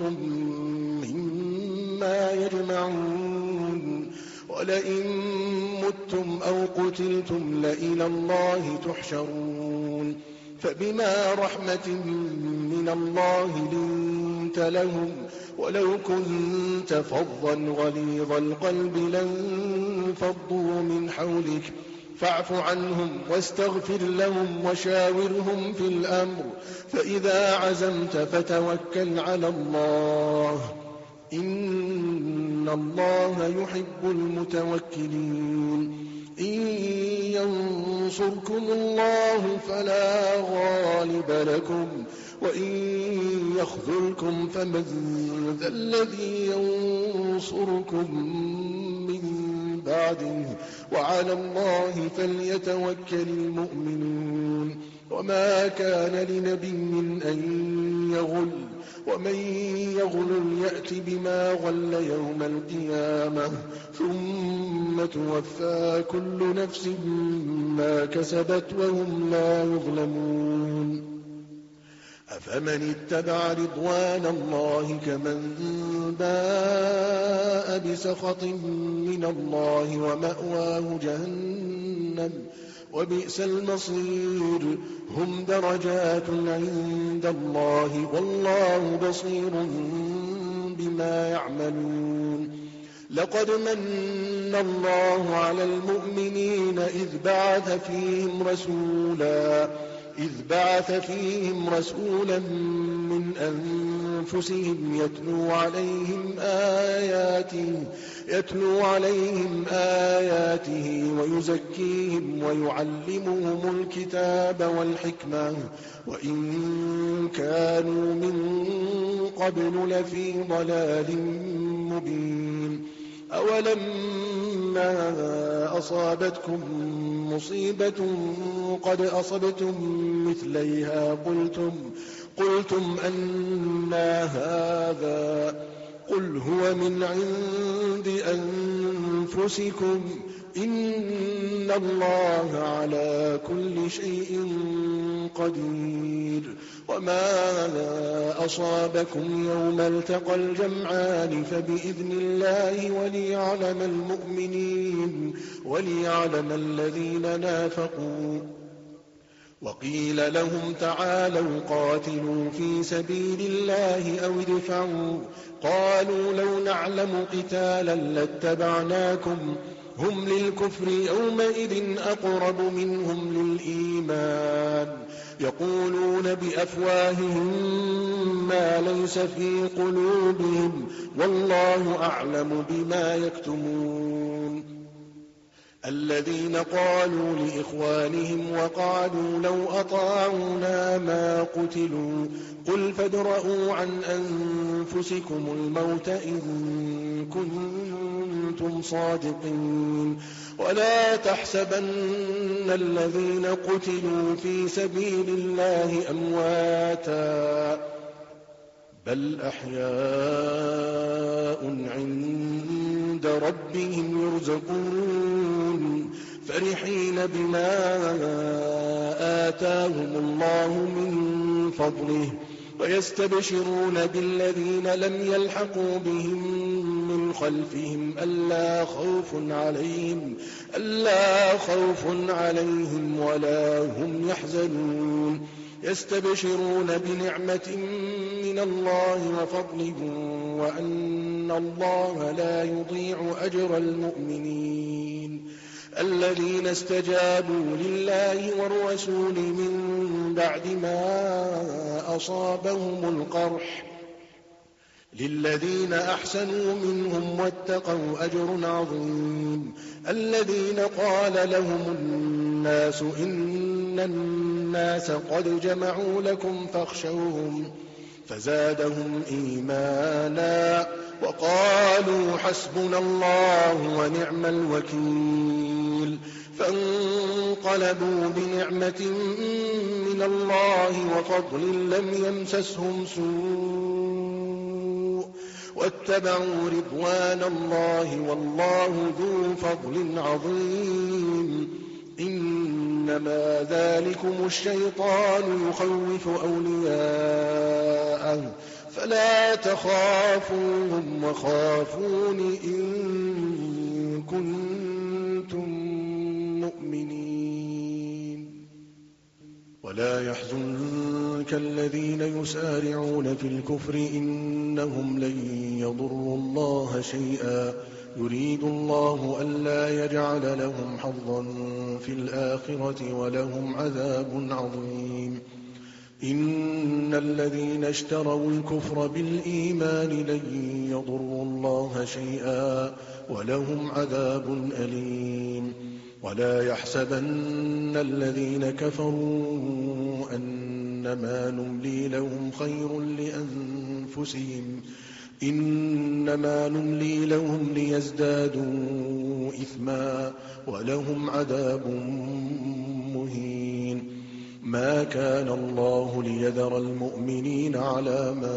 مما يجمعون ولئن متم أو قتلتم لإلى الله تحشرون فبما رحمة من الله لنت لهم ولو كنت فظا غليظ القلب لانفضوا من حولك فاعف عنهم واستغفر لهم وشاورهم في الأمر فإذا عزمت فتوكل على الله إن الله يحب المتوكلين إن ينصركم الله فلا غالب لكم وإن يخذلكم فمن ذا الذي ينصركم من بعده وعلى الله فليتوكل المؤمنون وما كان لنبي أن يغل ومن يغل يأت بما غل يوم القيامة ثم توفى كل نفس ما كسبت وهم لا يظلمون أفمن اتبع رضوان الله كمن باء بسخط من الله ومأواه جهنم وبئس المصير هم درجات عند الله والله بصير بما يعملون لقد من الله على المؤمنين إذ بعث فيهم رسولا إذ بعث فيهم رسولا من أنفسهم يتلو عليهم آياته يتلو عليهم آياته ويزكيهم ويعلمهم الكتاب والحكمة وإن كانوا من قبل لفي ضلال مبين أولما أصابتكم مصيبة قد أصبتم مثليها قلتم قلتم أنى هذا قل هو من عند أنفسكم إن الله على كل شيء قدير. وما أصابكم يوم التقى الجمعان فبإذن الله وليعلم المؤمنين وليعلم الذين نافقوا. وقيل لهم تعالوا قاتلوا في سبيل الله أو ادفعوا قالوا لو نعلم قتالا لاتبعناكم هم للكفر يومئذ أقرب منهم للإيمان يقولون بأفواههم ما ليس في قلوبهم والله أعلم بما يكتمون. الذين قالوا لإخوانهم وقعدوا لو أطاعونا ما قتلوا قل فادرءوا عن أنفسكم الموت إن كنتم صادقين ولا تحسبن الذين قتلوا في سبيل الله أمواتا بل أحياء عند ربهم يرزقون فرحين بما آتاهم الله من فضله ويستبشرون بالذين لم يلحقوا بهم من خلفهم ألا خوف عليهم ألا خوف عليهم ولا هم يحزنون يستبشرون بنعمة من الله وفضل وأن الله لا يضيع أجر المؤمنين الذين استجابوا لله والرسول من بعد ما أصابهم القرح للذين أحسنوا منهم واتقوا أجر عظيم. الذين قال لهم الناس إن الناس قد جمعوا لكم فاخشوهم فزادهم إيمانا وقالوا حسبنا الله ونعم الوكيل فانقلبوا بنعمة من الله وفضل لم يمسسهم سوء واتبعوا رضوان الله والله ذو فضل عظيم. إنما ذلكم الشيطان يخوف أولياءه فلا تخافوهم وخافون إن كنتم مؤمنين. ولا يحزنك الذين يسارعون في الكفر إنهم لن يضروا الله شيئا يريد الله ألا يجعل لهم حظا في الآخرة ولهم عذاب عظيم. إن الذين اشتروا الكفر بالإيمان لن يضروا الله شيئا ولهم عذاب أليم. ولا يحسبن الذين كفروا أنما نملي لهم خير لأنفسهم إنما نملي لهم ليزدادوا إثما ولهم عذاب مهين. ما كان الله ليذر المؤمنين على ما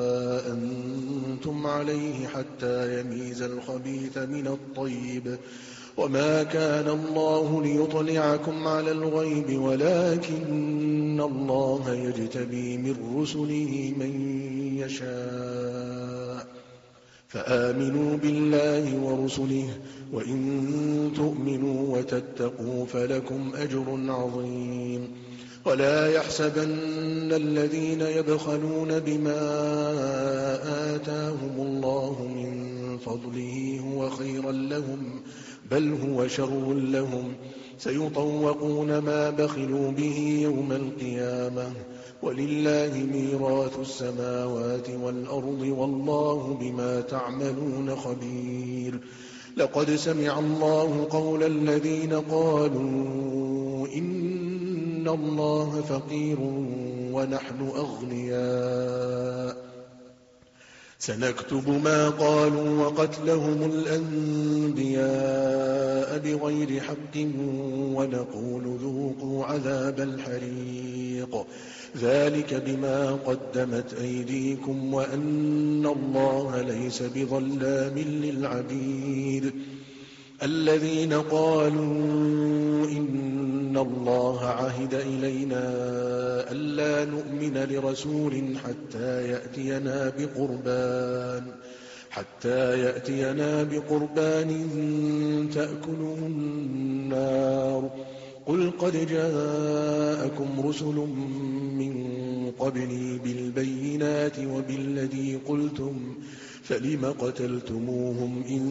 أنتم عليه حتى يميز الخبيث من الطيب وما كان الله ليطلعكم على الغيب ولكن الله يجتبي من رسله من يشاء فآمنوا بالله ورسله وإن تؤمنوا وتتقوا فلكم أجر عظيم. ولا يحسبن الذين يبخلون بما آتاهم الله من فضله هو خيرا لهم بل هو شر لهم سيطوقون ما بخلوا به يوم القيامة ولله ميراث السماوات والأرض والله بما تعملون خبير. لقد سمع الله قول الذين قالوا إن الله فقير ونحن أغنياء سنكتب ما قالوا وقتلهم الأنبياء بغير حق ونقول ذوقوا عذاب الحريق ذلك بما قدمت أيديكم وأن الله ليس بظلام للعبيد. الذين قالوا إن الله عهد إلينا ألا نؤمن لرسول حتى يأتينا بقربان حتى يأتينا بقربان تأكله النار قل قد جاءكم رسل من قبلي بالبينات وبالذي قلتم فلم قتلتموهم إن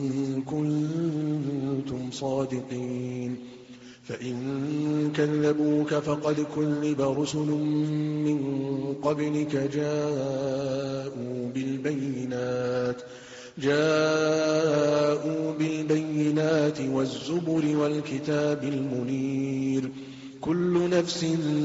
كنتم صادقين فإن كذبوك فقد كذب رسل من قبلك جاءوا بالبينات جاءوا بالبينات والزبر والكتاب المنير كل نفس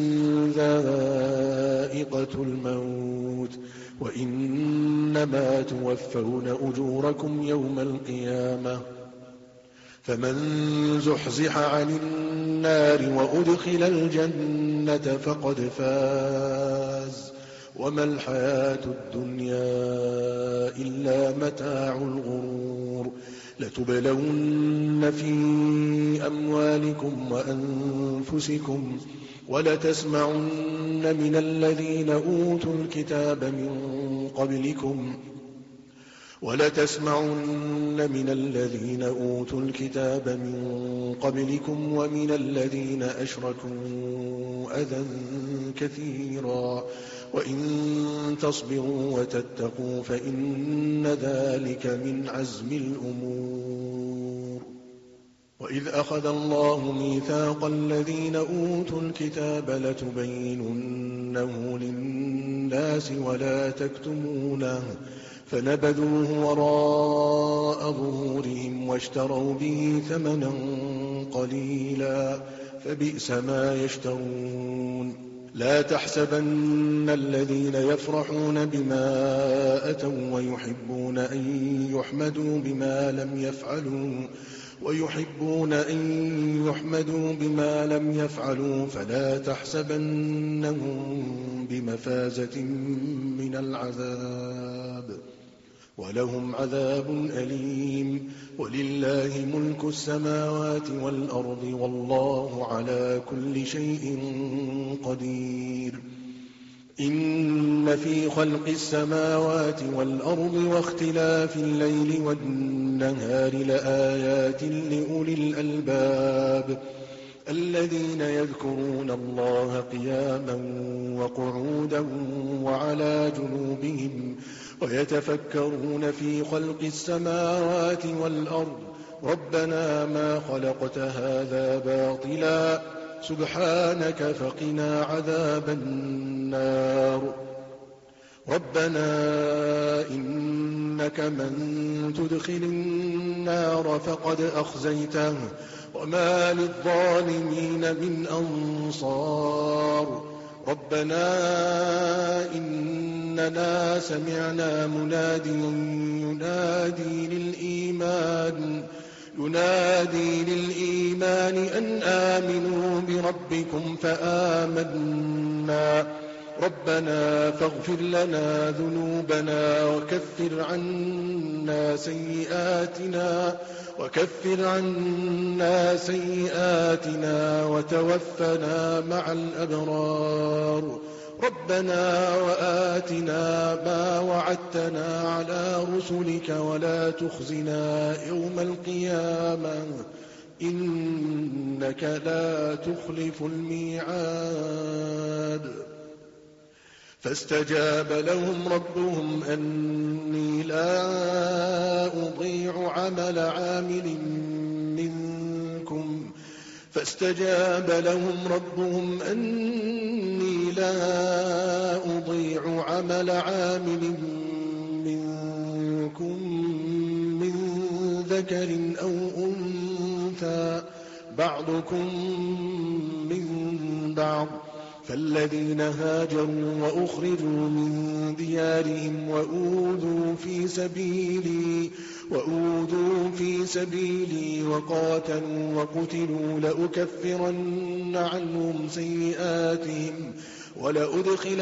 ذائقة الموت وإنما توفون أجوركم يوم القيامة فمن زحزح عن النار وأدخل الجنة فقد فاز وما الحياة الدنيا إلا متاع الغرور لتبلون في أموالكم وأنفسكم ولتسمعن من الذين أوتوا الكتاب من قبلكم ولتسمعن من الذين أوتوا الكتاب من قبلكم ومن الذين أشركوا أذى كثيرا وإن تصبروا وتتقوا فإن ذلك من عزم الأمور وإذ أخذ الله ميثاق الذين أوتوا الكتاب لتبيننه للناس ولا تكتمونه فنبذوه وراء ظهورهم واشتروا به ثمنا قليلا فبئس ما يشترون لا تحسبن الذين يفرحون بما أتوا ويحبون أن يحمدوا بما لم يفعلوا ويحبون أن يحمدوا بما لم يفعلوا فلا تحسبنهم بمفازة من العذاب ولهم عذاب أليم ولله ملك السماوات والأرض والله على كل شيء قدير إن في خلق السماوات والأرض واختلاف الليل والنهار لآيات لأولي الألباب الذين يذكرون الله قياما وقعودا وعلى جنوبهم ويتفكرون في خلق السماوات والأرض ربنا ما خلقت هذا باطلا سبحانك فقنا عذاب النار ربنا إنك من تدخل النار فقد أخزيته وما للظالمين من أنصار ربنا إننا سمعنا مناديا ينادي للإيمان ينادي للإيمان أن آمنوا بربكم فآمنا ربنا فاغفر لنا ذنوبنا وكفر عنا سيئاتنا وكفر عنا سيئاتنا وتوفنا مع الأبرار ربنا وآتنا ما وعدتنا على رسلك ولا تخزنا يوم القيامة إنك لا تخلف الميعاد فاستجاب لهم ربهم أني لا أضيع عمل عامل منكم فاستجاب لهم ربهم أني لا أضيع عمل عامل منكم من ذكر أو أنثى بعضكم من بعض فالذين هاجروا وأخرجوا من ديارهم وأوذوا في سبيلي وأوذوا في سبيلي وقاتلوا وقتلوا لأكفرن عنهم سيئاتهم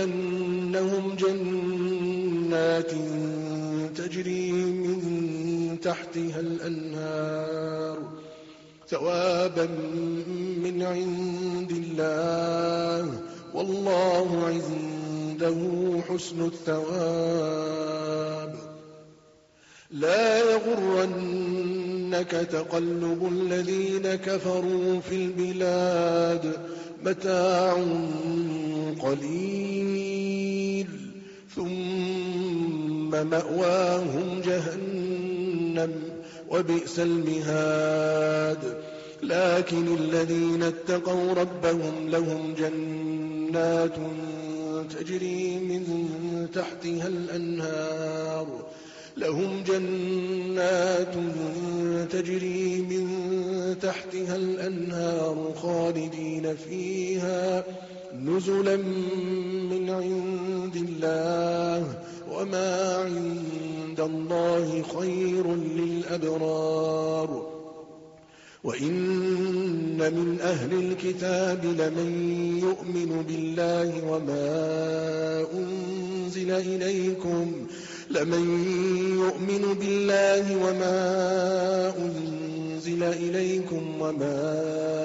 ولأدخلنهم جنات تجري من تحتها الأنهار ثوابا من عند الله والله عنده حسن الثواب. لا يغرنك تقلب الذين كفروا في البلاد متاع قليل ثم مأواهم جهنم وبئس المهاد. لكن الذين اتقوا ربهم لهم جنات تجري من تحتها الأنهار لهم جنات تجري من تحتها الأنهار خالدين فيها نزلا من عند الله وما عند الله خير للأبرار. وإن من أهل الكتاب لمن يؤمن بالله وما أنزل إليكم لمن يؤمن بالله وما أنزل إليكم وما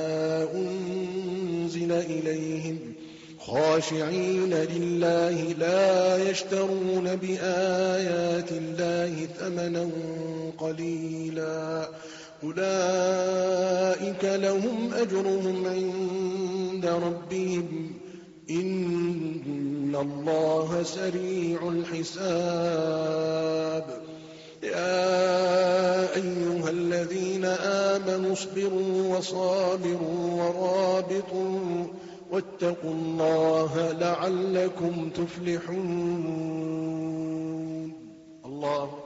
أنزل إليهم خاشعين لله لا يشترون بآيات الله ثمنا قليلا أولئك لهم أجرهم عند ربهم إن الله سريع الحساب. يا أيها الذين آمنوا اصبروا وصابروا ورابطوا واتقوا الله لعلكم تفلحون. الله